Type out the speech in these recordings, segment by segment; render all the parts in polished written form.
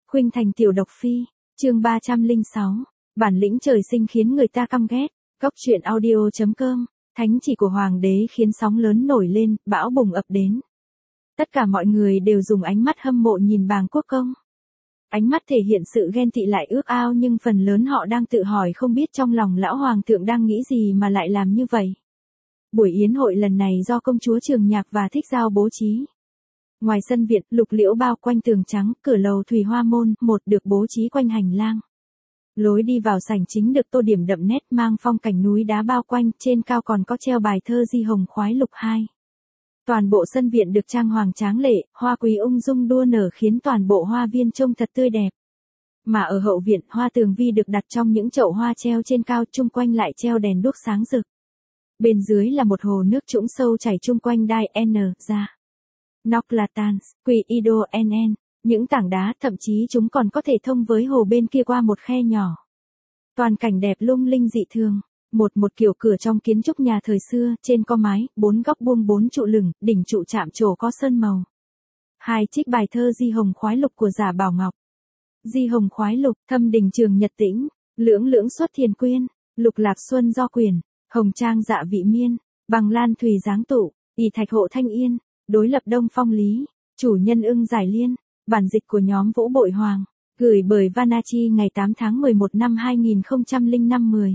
Khuynh Thành tiểu độc phi, chương 306, bản lĩnh trời sinh khiến người ta căm ghét. Góc truyện audio.com, thánh chỉ của hoàng đế khiến sóng lớn nổi lên, bão bùng ập đến. Tất cả mọi người đều dùng ánh mắt hâm mộ nhìn Bàng Quốc Công. Ánh mắt thể hiện sự ghen tị lại ước ao, nhưng phần lớn họ đang tự hỏi không biết trong lòng lão hoàng thượng đang nghĩ gì mà lại làm như vậy. Buổi yến hội lần này do công chúa Trường Nhạc và Thích Giao bố trí. Ngoài sân viện, lục liễu bao quanh tường trắng, cửa lầu thủy hoa môn, một được bố trí quanh hành lang. Lối đi vào sảnh chính được tô điểm đậm nét mang phong cảnh núi đá bao quanh, trên cao còn có treo bài thơ Di Hồng Khoái Lục 2. Toàn bộ sân viện được trang hoàng tráng lệ, hoa quý ung dung đua nở khiến toàn bộ hoa viên trông thật tươi đẹp. Mà ở hậu viện, hoa tường vi được đặt trong những chậu hoa treo trên cao, chung quanh lại treo đèn đuốc sáng rực. Bên dưới là một hồ nước trũng sâu chảy chung quanh đai N ra. Noclatans, Quỳ Ido NN, những tảng đá, thậm chí chúng còn có thể thông với hồ bên kia qua một khe nhỏ. Toàn cảnh đẹp lung linh dị thường, một kiểu cửa trong kiến trúc nhà thời xưa, trên có mái, 4 góc buông 4 trụ lửng, đỉnh trụ chạm trổ có sơn màu. 2 trích bài thơ Di Hồng Khoái Lục của Giả Bảo Ngọc. Di Hồng Khoái Lục, thâm đình trường nhật tĩnh, lưỡng lưỡng xuất thiền quyên, lục lạc xuân do quyền, hồng trang dạ vị miên, bằng lan thùy giáng tụ, ỷ thạch hộ thanh yên. Đối lập đông phong lý, chủ nhân ưng giải liên, bản dịch của nhóm Vũ Bội Hoàng, gửi bởi Vanachi ngày 8 tháng 11 năm 2005 10.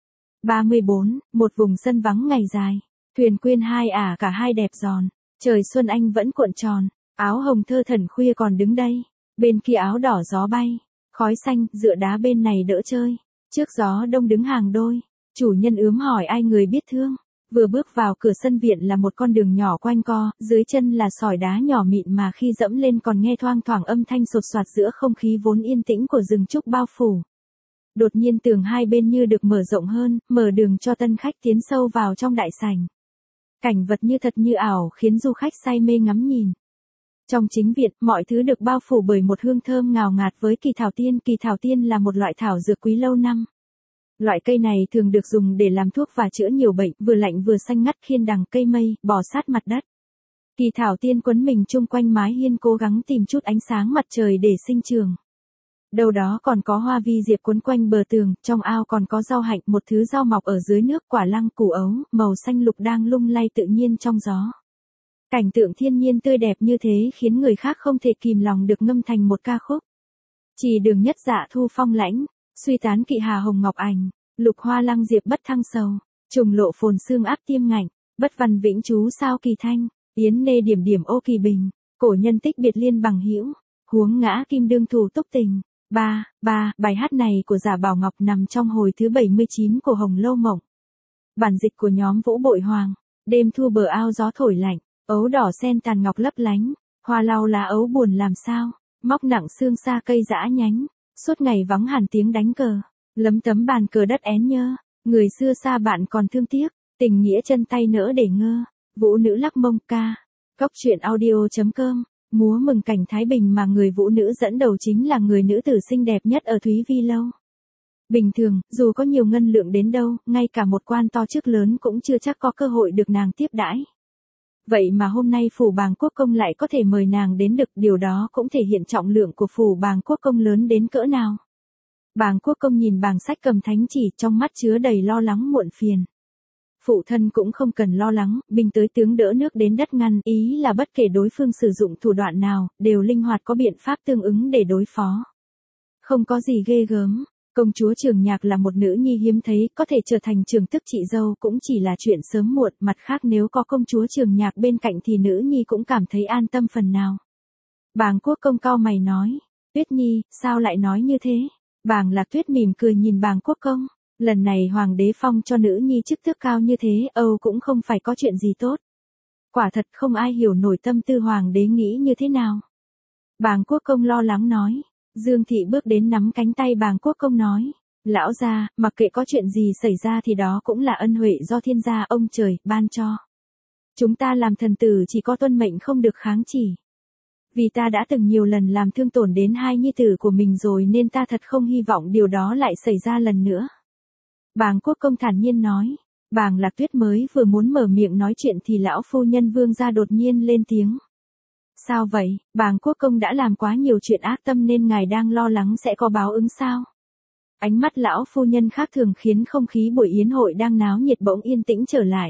34, một vùng sân vắng ngày dài, thuyền quyên hai cả hai đẹp giòn, trời xuân anh vẫn cuộn tròn, áo hồng thơ thẩn khuya còn đứng đây, bên kia áo đỏ gió bay, khói xanh, dựa đá bên này đỡ chơi, trước gió đông đứng hàng đôi, chủ nhân ướm hỏi ai người biết thương. Vừa bước vào cửa sân viện là một con đường nhỏ quanh co, dưới chân là sỏi đá nhỏ mịn mà khi dẫm lên còn nghe thoang thoảng âm thanh sột soạt giữa không khí vốn yên tĩnh của rừng trúc bao phủ. Đột nhiên tường hai bên như được mở rộng hơn, mở đường cho tân khách tiến sâu vào trong đại sảnh. Cảnh vật như thật như ảo khiến du khách say mê ngắm nhìn. Trong chính viện, mọi thứ được bao phủ bởi một hương thơm ngào ngạt với kỳ thảo tiên. Kỳ thảo tiên là một loại thảo dược quý lâu năm. Loại cây này thường được dùng để làm thuốc và chữa nhiều bệnh, vừa lạnh vừa xanh ngắt khiên đằng cây mây, bò sát mặt đất. Kỳ thảo tiên quấn mình chung quanh mái hiên cố gắng tìm chút ánh sáng mặt trời để sinh trường. Đâu đó còn có hoa vi diệp quấn quanh bờ tường, trong ao còn có rau hạnh, một thứ rau mọc ở dưới nước, quả lăng, củ ấu, màu xanh lục đang lung lay tự nhiên trong gió. Cảnh tượng thiên nhiên tươi đẹp như thế khiến người khác không thể kìm lòng được ngâm thành một ca khúc. Chỉ đường nhất dạ thu phong lãnh. Suy tán kỵ hà hồng ngọc ảnh, lục hoa lăng diệp bất thăng sầu, trùng lộ phồn xương áp tiêm ngạnh, bất văn vĩnh chú sao kỳ thanh, yến nê điểm điểm ô kỳ bình, cổ nhân tích biệt liên bằng hữu, huống ngã kim đương thủ túc tình. Bài hát này của Giả Bảo Ngọc nằm trong hồi thứ 79 của Hồng Lâu Mộng. Bản dịch của nhóm Vũ Bội Hoàng, đêm thu bờ ao gió thổi lạnh, ấu đỏ sen tàn ngọc lấp lánh, hoa lau lá ấu buồn làm sao, móc nặng xương xa cây dã nhánh. Suốt ngày vắng hẳn tiếng đánh cờ, lấm tấm bàn cờ đất én nhơ, người xưa xa bạn còn thương tiếc, tình nghĩa chân tay nỡ để ngơ, vũ nữ lắc mông ca. Góc truyện audio.com, múa mừng cảnh Thái Bình mà người vũ nữ dẫn đầu chính là người nữ tử xinh đẹp nhất ở Thúy Vi Lâu. Bình thường, dù có nhiều ngân lượng đến đâu, ngay cả một quan to chức lớn cũng chưa chắc có cơ hội được nàng tiếp đãi. Vậy mà hôm nay phủ Bàng Quốc Công lại có thể mời nàng đến được, điều đó cũng thể hiện trọng lượng của phủ Bàng Quốc Công lớn đến cỡ nào. Bàng Quốc Công nhìn bàng sách cầm thánh chỉ, trong mắt chứa đầy lo lắng muộn phiền. Phụ thân cũng không cần lo lắng, binh tới tướng đỡ nước đến đất ngăn, ý là bất kể đối phương sử dụng thủ đoạn nào, đều linh hoạt có biện pháp tương ứng để đối phó. Không có gì ghê gớm. Công chúa Trường Nhạc là một nữ nhi hiếm thấy, có thể trở thành trưởng tức chị dâu cũng chỉ là chuyện sớm muộn, mặt khác nếu có công chúa Trường Nhạc bên cạnh thì nữ nhi cũng cảm thấy an tâm phần nào. Bàng Quốc Công cau mày nói, Tuyết Nhi, sao lại nói như thế? Bàng Lạc Tuyết mỉm cười nhìn Bàng Quốc Công, lần này hoàng đế phong cho nữ nhi chức tước cao như thế, cũng không phải có chuyện gì tốt. Quả thật không ai hiểu nổi tâm tư hoàng đế nghĩ như thế nào. Bàng Quốc Công lo lắng nói. Dương Thị bước đến nắm cánh tay Bàng Quốc Công nói, lão gia, mặc kệ có chuyện gì xảy ra thì đó cũng là ân huệ do thiên gia ông trời ban cho. Chúng ta làm thần tử chỉ có tuân mệnh không được kháng chỉ. Vì ta đã từng nhiều lần làm thương tổn đến hai nhi tử của mình rồi nên ta thật không hy vọng điều đó lại xảy ra lần nữa. Bàng Quốc Công thản nhiên nói. Bàng Lạc Tuyết mới vừa muốn mở miệng nói chuyện thì lão phu nhân Vương gia đột nhiên lên tiếng. Sao vậy, bàng quốc công đã làm quá nhiều chuyện ác tâm nên ngài đang lo lắng sẽ có báo ứng sao? Ánh mắt lão phu nhân khác thường khiến không khí buổi yến hội đang náo nhiệt bỗng yên tĩnh trở lại.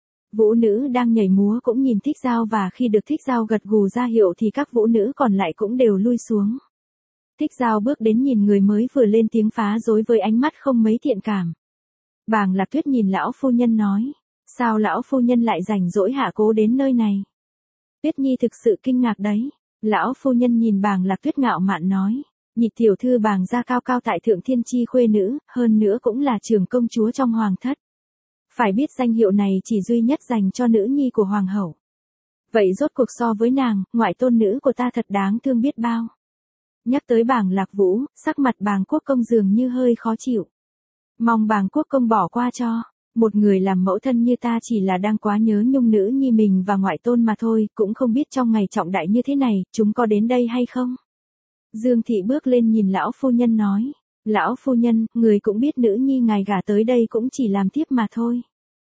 Vũ nữ đang nhảy múa cũng nhìn Thích Giao và khi được Thích Giao gật gù ra hiệu thì các vũ nữ còn lại cũng đều lui xuống. Thích Giao bước đến nhìn người mới vừa lên tiếng phá rối với ánh mắt không mấy thiện cảm. Bàng Lạc Tuyết nhìn lão phu nhân nói, sao lão phu nhân lại rảnh rỗi hạ cố đến nơi này? Tuyết Nhi thực sự kinh ngạc đấy. Lão phu nhân nhìn Bàng Lạc Tuyết ngạo mạn nói, nhị tiểu thư Bàng gia cao cao tại thượng thiên chi khuê nữ, hơn nữa cũng là trưởng công chúa trong hoàng thất. Phải biết danh hiệu này chỉ duy nhất dành cho nữ nhi của hoàng hậu. Vậy rốt cuộc so với nàng, ngoại tôn nữ của ta thật đáng thương biết bao. Nhắc tới Bàng Lạc Vũ, sắc mặt Bàng Quốc công dường như hơi khó chịu. Mong Bàng Quốc công bỏ qua cho. Một người làm mẫu thân như ta chỉ là đang quá nhớ nhung nữ nhi mình và ngoại tôn mà thôi, cũng không biết trong ngày trọng đại như thế này, chúng có đến đây hay không? Dương thị bước lên nhìn lão phu nhân nói, lão phu nhân, người cũng biết nữ nhi ngài gả tới đây cũng chỉ làm thiếp mà thôi.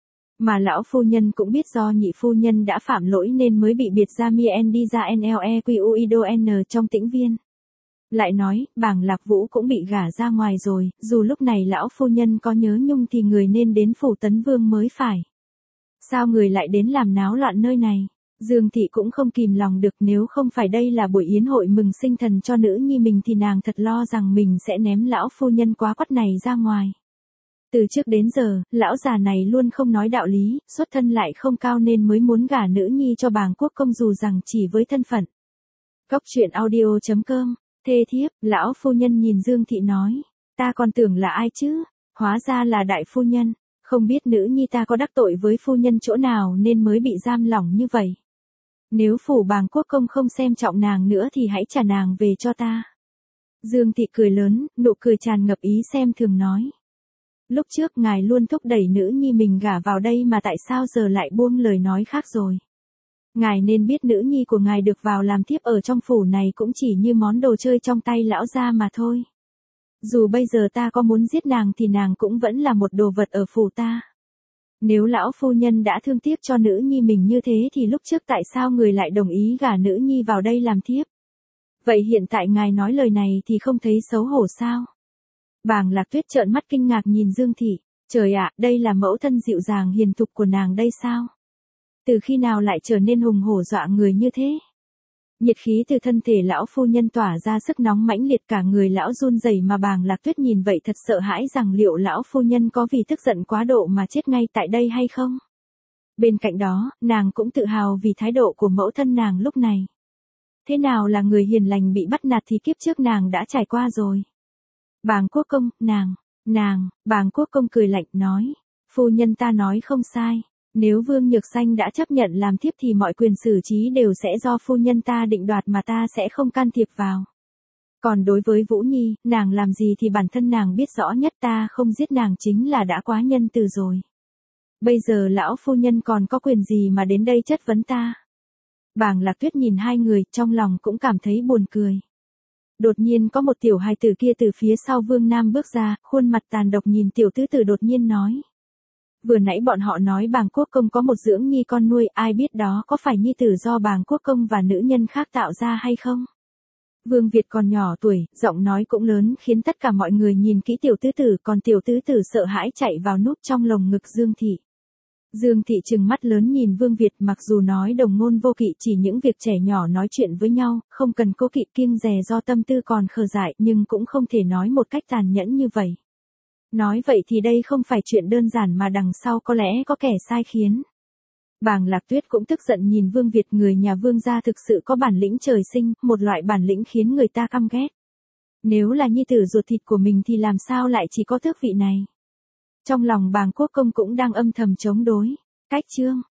Mà lão phu nhân cũng biết do nhị phu nhân đã phạm lỗi nên mới bị biệt ra mien đi ra NLEQUIDON trong tĩnh viên. Lại nói, Bàng Lạc Vũ cũng bị gả ra ngoài rồi, dù lúc này lão phu nhân có nhớ nhung thì người nên đến phủ Tấn Vương mới phải. Sao người lại đến làm náo loạn nơi này? Dương thị cũng không kìm lòng được, nếu không phải đây là buổi yến hội mừng sinh thần cho nữ nhi mình thì nàng thật lo rằng mình sẽ ném lão phu nhân quá quắt này ra ngoài. Từ trước đến giờ, lão già này luôn không nói đạo lý, xuất thân lại không cao nên mới muốn gả nữ nhi cho Bàng Quốc công dù rằng chỉ với thân phận. Góc truyện audio.com. Thê thiếp, lão phu nhân nhìn Dương thị nói, ta còn tưởng là ai chứ, hóa ra là đại phu nhân, không biết nữ nhi ta có đắc tội với phu nhân chỗ nào nên mới bị giam lỏng như vậy. Nếu phủ Bàng Quốc công không xem trọng nàng nữa thì hãy trả nàng về cho ta. Dương thị cười lớn, nụ cười tràn ngập ý xem thường nói. Lúc trước ngài luôn thúc đẩy nữ nhi mình gả vào đây mà tại sao giờ lại buông lời nói khác rồi. Ngài nên biết nữ nhi của ngài được vào làm thiếp ở trong phủ này cũng chỉ như món đồ chơi trong tay lão gia mà thôi. Dù bây giờ ta có muốn giết nàng thì nàng cũng vẫn là một đồ vật ở phủ ta. Nếu lão phu nhân đã thương tiếc cho nữ nhi mình như thế thì lúc trước tại sao người lại đồng ý gả nữ nhi vào đây làm thiếp? Vậy hiện tại ngài nói lời này thì không thấy xấu hổ sao? Bàng Lạc Tuyết trợn mắt kinh ngạc nhìn Dương thị, trời ạ, đây là mẫu thân dịu dàng hiền thục của nàng đây sao? Từ khi nào lại trở nên hùng hổ dọa người như thế? Nhiệt khí từ thân thể lão phu nhân tỏa ra sức nóng mãnh liệt, cả người lão run rẩy mà Bàng Lạc Tuyết nhìn vậy thật sợ hãi rằng liệu lão phu nhân có vì tức giận quá độ mà chết ngay tại đây hay không? Bên cạnh đó, nàng cũng tự hào vì thái độ của mẫu thân nàng lúc này. Thế nào là người hiền lành bị bắt nạt thì kiếp trước nàng đã trải qua rồi. Bàng Quốc công, Bàng Quốc công cười lạnh nói, phu nhân ta nói không sai. Nếu Vương Nhược Xanh đã chấp nhận làm thiếp thì mọi quyền xử trí đều sẽ do phu nhân ta định đoạt mà ta sẽ không can thiệp vào. Còn đối với Vũ Nhi, nàng làm gì thì bản thân nàng biết rõ nhất, ta không giết nàng chính là đã quá nhân từ rồi. Bây giờ lão phu nhân còn có quyền gì mà đến đây chất vấn ta? Bàng Lạc Tuyết nhìn hai người, trong lòng cũng cảm thấy buồn cười. Đột nhiên có một tiểu hài tử kia từ phía sau Vương Nam bước ra, khuôn mặt tàn độc nhìn tiểu tứ tử đột nhiên nói. Vừa nãy bọn họ nói Bàng Quốc công có một dưỡng nhi con nuôi, ai biết đó có phải nhi tử do Bàng Quốc công và nữ nhân khác tạo ra hay không? Vương Việt còn nhỏ tuổi, giọng nói cũng lớn khiến tất cả mọi người nhìn kỹ tiểu tứ tử, còn tiểu tứ tử sợ hãi chạy vào núp trong lồng ngực Dương thị. Dương thị trừng mắt lớn nhìn Vương Việt, mặc dù nói đồng ngôn vô kỵ, chỉ những việc trẻ nhỏ nói chuyện với nhau, không cần cố kỵ kiêng dè do tâm tư còn khờ dại, nhưng cũng không thể nói một cách tàn nhẫn như vậy. Nói vậy thì đây không phải chuyện đơn giản mà đằng sau có lẽ có kẻ sai khiến. Bàng Lạc Tuyết cũng tức giận nhìn Vương Việt, người nhà Vương gia thực sự có bản lĩnh trời sinh, một loại bản lĩnh khiến người ta căm ghét. Nếu là nhi tử ruột thịt của mình thì làm sao lại chỉ có tước vị này. Trong lòng Bàng Quốc công cũng đang âm thầm chống đối. Cách chương